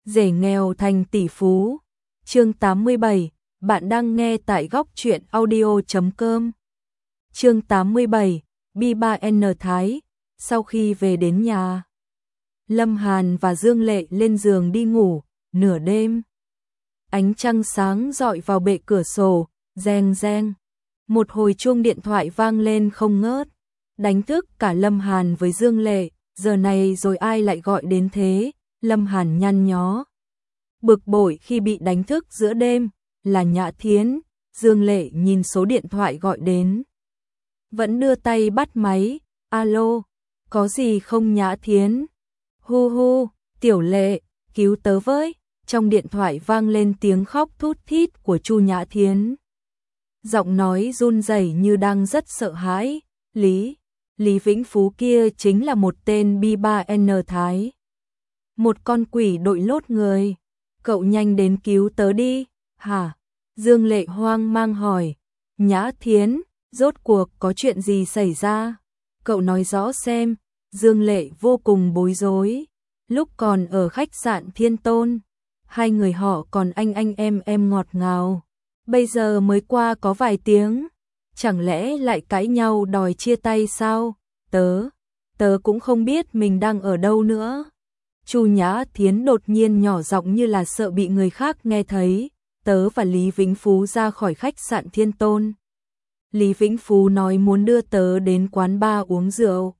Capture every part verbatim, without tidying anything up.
Rể nghèo thành tỷ phú. Chương tám mươi bảy, bạn đang nghe tại góc truyện audio chấm com. Chương tám mươi bảy, Bi ba N Thái. Sau khi về đến nhà, Lâm Hàn và Dương Lệ lên giường đi ngủ. Nửa đêm, ánh trăng sáng rọi vào bệ cửa sổ, reng reng. Một hồi chuông điện thoại vang lên không ngớt, đánh thức cả Lâm Hàn với Dương Lệ. Giờ này rồi ai lại gọi đến thế? Lâm Hàn nhăn nhó, bực bội khi bị đánh thức giữa đêm. Là Nhã Thiến. Dương Lệ nhìn số điện thoại gọi đến, vẫn đưa tay bắt máy. Alo, có gì không Nhã Thiến? Hu hu, Tiểu Lệ, cứu tớ với. Trong điện thoại vang lên tiếng khóc thút thít của Chu Nhã Thiến. Giọng nói run rẩy như đang rất sợ hãi. Lý, Lý Vĩnh Phú kia chính là một tên Bi ba N Thái. Một con quỷ đội lốt người. Cậu nhanh đến cứu tớ đi. Hả? Dương Lệ hoang mang hỏi. Nhã Thiến, rốt cuộc có chuyện gì xảy ra? Cậu nói rõ xem. Dương Lệ vô cùng bối rối. Lúc còn ở khách sạn Thiên Tôn, hai người họ còn anh anh em em ngọt ngào. Bây giờ mới qua có vài tiếng, chẳng lẽ lại cãi nhau đòi chia tay sao? Tớ, tớ cũng không biết mình đang ở đâu nữa. Chu Nhã Thiến đột nhiên nhỏ giọng như là sợ bị người khác nghe thấy. Tớ và Lý Vĩnh Phú ra khỏi khách sạn Thiên Tôn. Lý Vĩnh Phú nói muốn đưa tớ đến quán bar uống rượu,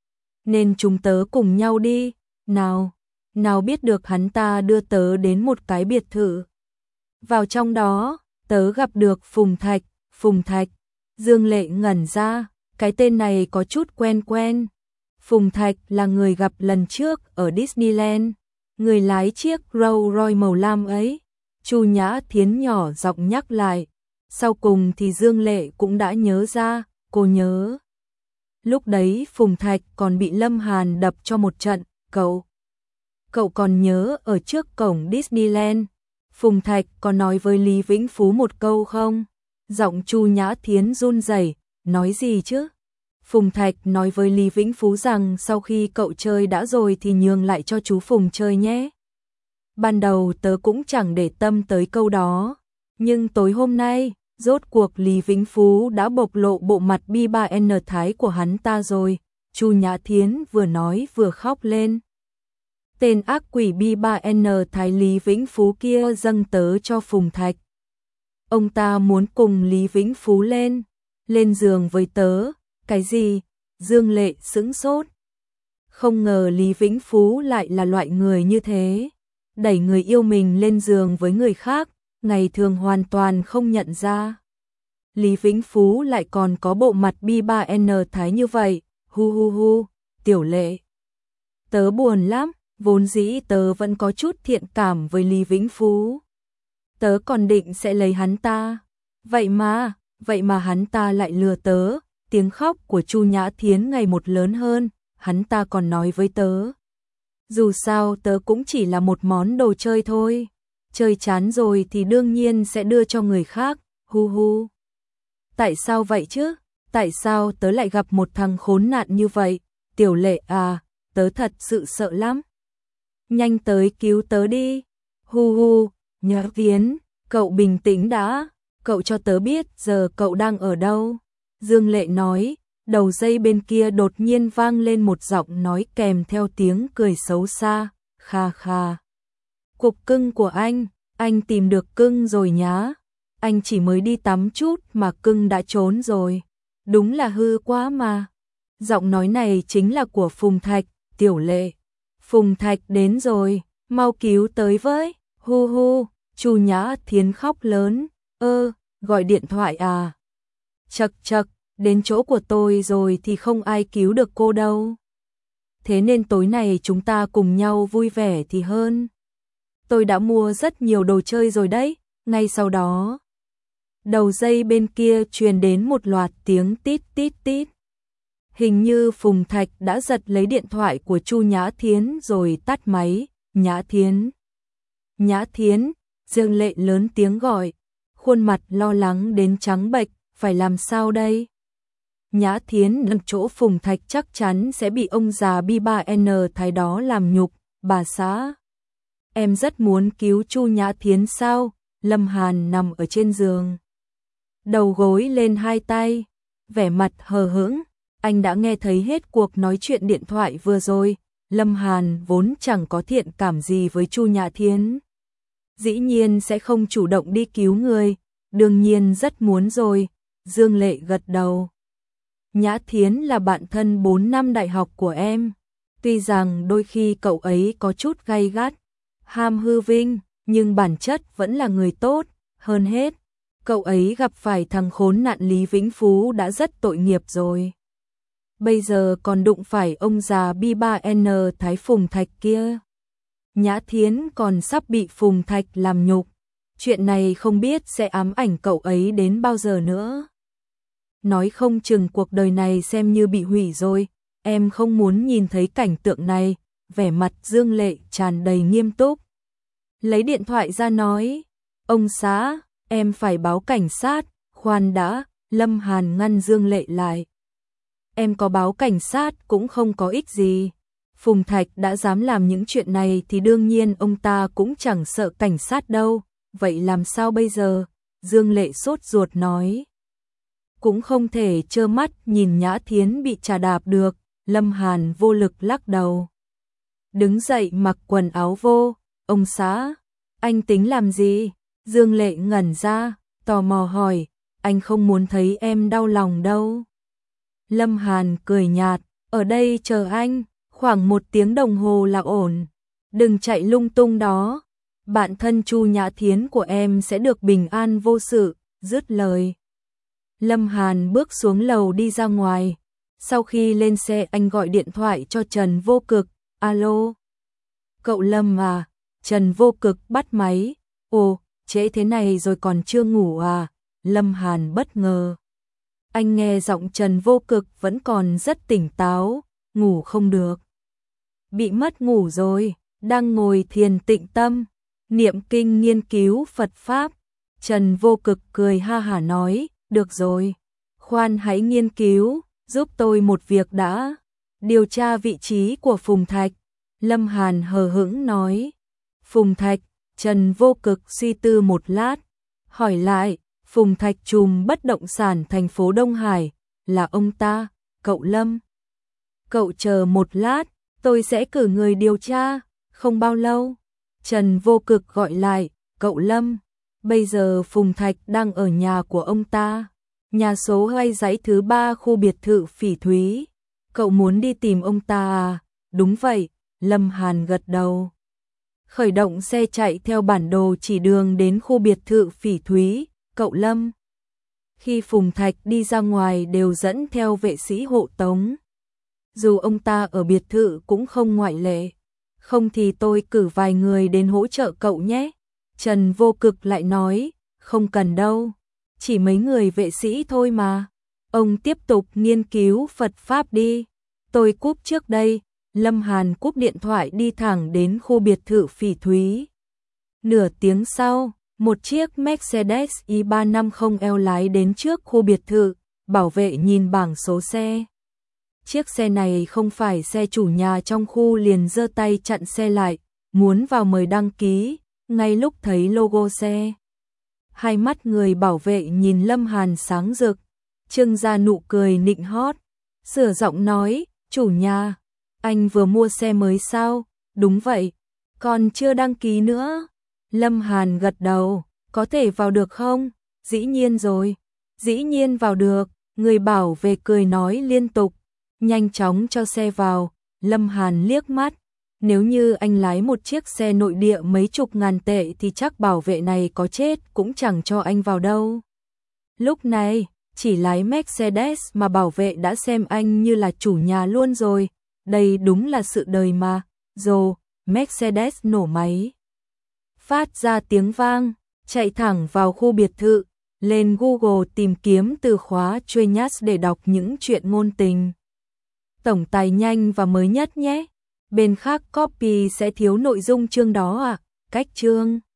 nên chúng tớ cùng nhau đi. Nào, nào biết được hắn ta đưa tớ đến một cái biệt thự. Vào trong đó, tớ gặp được Phùng Thạch. Phùng Thạch? Dương Lệ ngẩn ra, cái tên này có chút quen quen. Phùng Thạch là người gặp lần trước ở Disneyland, người lái chiếc Rolls Royce màu lam ấy. Chu Nhã Thiến nhỏ giọng nhắc lại. Sau cùng thì Dương Lệ cũng đã nhớ ra. Cô nhớ, lúc đấy Phùng Thạch còn bị Lâm Hàn đập cho một trận. Cậu, cậu còn nhớ ở trước cổng Disneyland, Phùng Thạch có nói với Lý Vĩnh Phú một câu không? Giọng Chu Nhã Thiến run rẩy. Nói gì chứ? Phùng Thạch nói với Lý Vĩnh Phú rằng sau khi cậu chơi đã rồi thì nhường lại cho chú Phùng chơi nhé. Ban đầu tớ cũng chẳng để tâm tới câu đó, nhưng tối hôm nay, rốt cuộc Lý Vĩnh Phú đã bộc lộ bộ mặt Bi ba N Thái của hắn ta rồi. Chu Nhã Thiến vừa nói vừa khóc lên. Tên ác quỷ Bi ba N Thái Lý Vĩnh Phú kia dâng tớ cho Phùng Thạch. Ông ta muốn cùng Lý Vĩnh Phú lên, lên giường với tớ. Cái gì? Dương Lệ sững sốt. Không ngờ Lý Vĩnh Phú lại là loại người như thế, đẩy người yêu mình lên giường với người khác, ngày thường hoàn toàn không nhận ra. Lý Vĩnh Phú lại còn có bộ mặt Bi ba N Thái như vậy. Hu hu hu, Tiểu Lệ, tớ buồn lắm, vốn dĩ tớ vẫn có chút thiện cảm với Lý Vĩnh Phú. Tớ còn định sẽ lấy hắn ta. Vậy mà, vậy mà hắn ta lại lừa tớ. Tiếng khóc của Chu Nhã Thiến ngày một lớn hơn. Hắn ta còn nói với tớ, dù sao tớ cũng chỉ là một món đồ chơi thôi, chơi chán rồi thì đương nhiên sẽ đưa cho người khác. Hu hu. Tại sao vậy chứ? Tại sao tớ lại gặp một thằng khốn nạn như vậy? Tiểu Lệ à, tớ thật sự sợ lắm. Nhanh tới cứu tớ đi. Hu hu. Nhã Thiến, cậu bình tĩnh đã. Cậu cho tớ biết giờ cậu đang ở đâu. Dương Lệ nói. Đầu dây bên kia đột nhiên vang lên một giọng nói kèm theo tiếng cười xấu xa. Kha kha. Cục cưng của anh, anh tìm được cưng rồi nhá. Anh chỉ mới đi tắm chút mà cưng đã trốn rồi. Đúng là hư quá mà. Giọng nói này chính là của Phùng Thạch. Tiểu Lệ, Phùng Thạch đến rồi, mau cứu tới với. Hu hu. Chu Nhã Thiến khóc lớn. Ơ, gọi điện thoại à? Chật chật, đến chỗ của tôi rồi thì không ai cứu được cô đâu. Thế nên tối nay chúng ta cùng nhau vui vẻ thì hơn. Tôi đã mua rất nhiều đồ chơi rồi đấy. Ngay sau đó, đầu dây bên kia truyền đến một loạt tiếng tít tít tít. Hình như Phùng Thạch đã giật lấy điện thoại của Chu Nhã Thiến rồi tắt máy. Nhã Thiến, Nhã Thiến, Dương Lệ lớn tiếng gọi, khuôn mặt lo lắng đến trắng bệch. Phải làm sao đây? Nhã Thiến nằm chỗ Phùng Thạch chắc chắn sẽ bị ông già Bi ba N Thái đó làm nhục. Bà xã, Em rất muốn cứu Chu Nhã Thiến sao? Lâm Hàn nằm ở trên giường, đầu gối lên hai tay, vẻ mặt hờ hững. Anh đã nghe thấy hết cuộc nói chuyện điện thoại vừa rồi. Lâm Hàn vốn chẳng có thiện cảm gì với Chu Nhã Thiến, dĩ nhiên sẽ không chủ động đi cứu người, đương nhiên rất muốn rồi. Dương Lệ gật đầu. Nhã Thiến là bạn thân bốn năm đại học của em, tuy rằng đôi khi cậu ấy có chút gay gắt, ham hư vinh, nhưng bản chất vẫn là người tốt. Hơn hết, cậu ấy gặp phải thằng khốn nạn Lý Vĩnh Phú đã rất tội nghiệp rồi. Bây giờ còn đụng phải ông già B ba N Thái Phùng Thạch kia. Nhã Thiến còn sắp bị Phùng Thạch làm nhục. Chuyện này không biết sẽ ám ảnh cậu ấy đến bao giờ nữa. Nói không chừng cuộc đời này xem như bị hủy rồi. Em không muốn nhìn thấy cảnh tượng này. Vẻ mặt Dương Lệ tràn đầy nghiêm túc. Lấy điện thoại ra nói. Ông xã, em phải báo cảnh sát. Khoan đã, Lâm Hàn ngăn Dương Lệ lại. Em có báo cảnh sát cũng không có ích gì. Phùng Thạch đã dám làm những chuyện này thì đương nhiên ông ta cũng chẳng sợ cảnh sát đâu. Vậy làm sao bây giờ? Dương Lệ sốt ruột nói. Cũng không thể trơ mắt nhìn Nhã Thiến bị trà đạp được. Lâm Hàn vô lực lắc đầu. Đứng dậy mặc quần áo vô. Ông xã, anh tính làm gì? Dương Lệ ngẩn ra, tò mò hỏi. Anh không muốn thấy em đau lòng đâu. Lâm Hàn cười nhạt. Ở đây chờ anh, khoảng một tiếng đồng hồ là ổn. Đừng chạy lung tung đó. Bạn thân Chu Nhã Thiến của em sẽ được bình an vô sự. Dứt lời, Lâm Hàn bước xuống lầu đi ra ngoài. Sau khi lên xe anh gọi điện thoại cho Trần Vô Cực. Alo. Cậu Lâm à? Trần Vô Cực bắt máy. Ồ, trễ thế này rồi còn chưa ngủ à? Lâm Hàn bất ngờ. Anh nghe giọng Trần Vô Cực vẫn còn rất tỉnh táo. Ngủ không được. Bị mất ngủ rồi. Đang ngồi thiền tịnh tâm, niệm kinh nghiên cứu Phật Pháp. Trần Vô Cực cười ha hả nói. Được rồi. Khoan hãy nghiên cứu. Giúp tôi một việc đã. Điều tra vị trí của Phùng Thạch. Lâm Hàn hờ hững nói. Phùng Thạch. Trần Vô Cực suy tư một lát. Hỏi lại. Phùng Thạch trùm bất động sản thành phố Đông Hải. Là ông ta. Cậu Lâm. Cậu chờ một lát. Tôi sẽ cử người điều tra. Không bao lâu. Trần Vô Cực gọi lại. Cậu Lâm. Bây giờ Phùng Thạch đang ở nhà của ông ta. Nhà số hai dãy thứ ba khu biệt thự Phỉ Thúy. Cậu muốn đi tìm ông ta à? Đúng vậy. Lâm Hàn gật đầu. Khởi động xe chạy theo bản đồ chỉ đường đến khu biệt thự Phỉ Thúy. Cậu Lâm. Khi Phùng Thạch đi ra ngoài đều dẫn theo vệ sĩ hộ tống. Dù ông ta ở biệt thự cũng không ngoại lệ. Không thì tôi cử vài người đến hỗ trợ cậu nhé. Trần Vô Cực lại nói. Không cần đâu. Chỉ mấy người vệ sĩ thôi mà. Ông tiếp tục nghiên cứu Phật Pháp đi. Tôi cúp trước đây. Lâm Hàn cúp điện thoại đi thẳng đến khu biệt thự Phỉ Thúy. Nửa tiếng sau, một chiếc Mercedes E ba năm không L lái đến trước khu biệt thự. Bảo vệ nhìn bảng số xe. Chiếc xe này không phải xe chủ nhà trong khu liền giơ tay chặn xe lại. Muốn vào mời đăng ký. Ngay lúc thấy logo xe, hai mắt người bảo vệ nhìn Lâm Hàn sáng rực, trưng ra nụ cười nịnh hót, sửa giọng nói, chủ nhà, anh vừa mua xe mới sao? Đúng vậy, còn chưa đăng ký nữa. Lâm Hàn gật đầu, có thể vào được không? Dĩ nhiên rồi, dĩ nhiên vào được, người bảo vệ cười nói liên tục, nhanh chóng cho xe vào. Lâm Hàn liếc mắt. Nếu như anh lái một chiếc xe nội địa mấy chục ngàn tệ thì chắc bảo vệ này có chết cũng chẳng cho anh vào đâu. Lúc này, chỉ lái Mercedes mà bảo vệ đã xem anh như là chủ nhà luôn rồi. Đây đúng là sự đời mà. Rồi, Mercedes nổ máy. Phát ra tiếng vang, chạy thẳng vào khu biệt thự. Lên Google tìm kiếm từ khóa Genius để đọc những chuyện ngôn tình. Tổng tài nhanh và mới nhất nhé. Bên khác copy sẽ thiếu nội dung chương đó à? Cách chương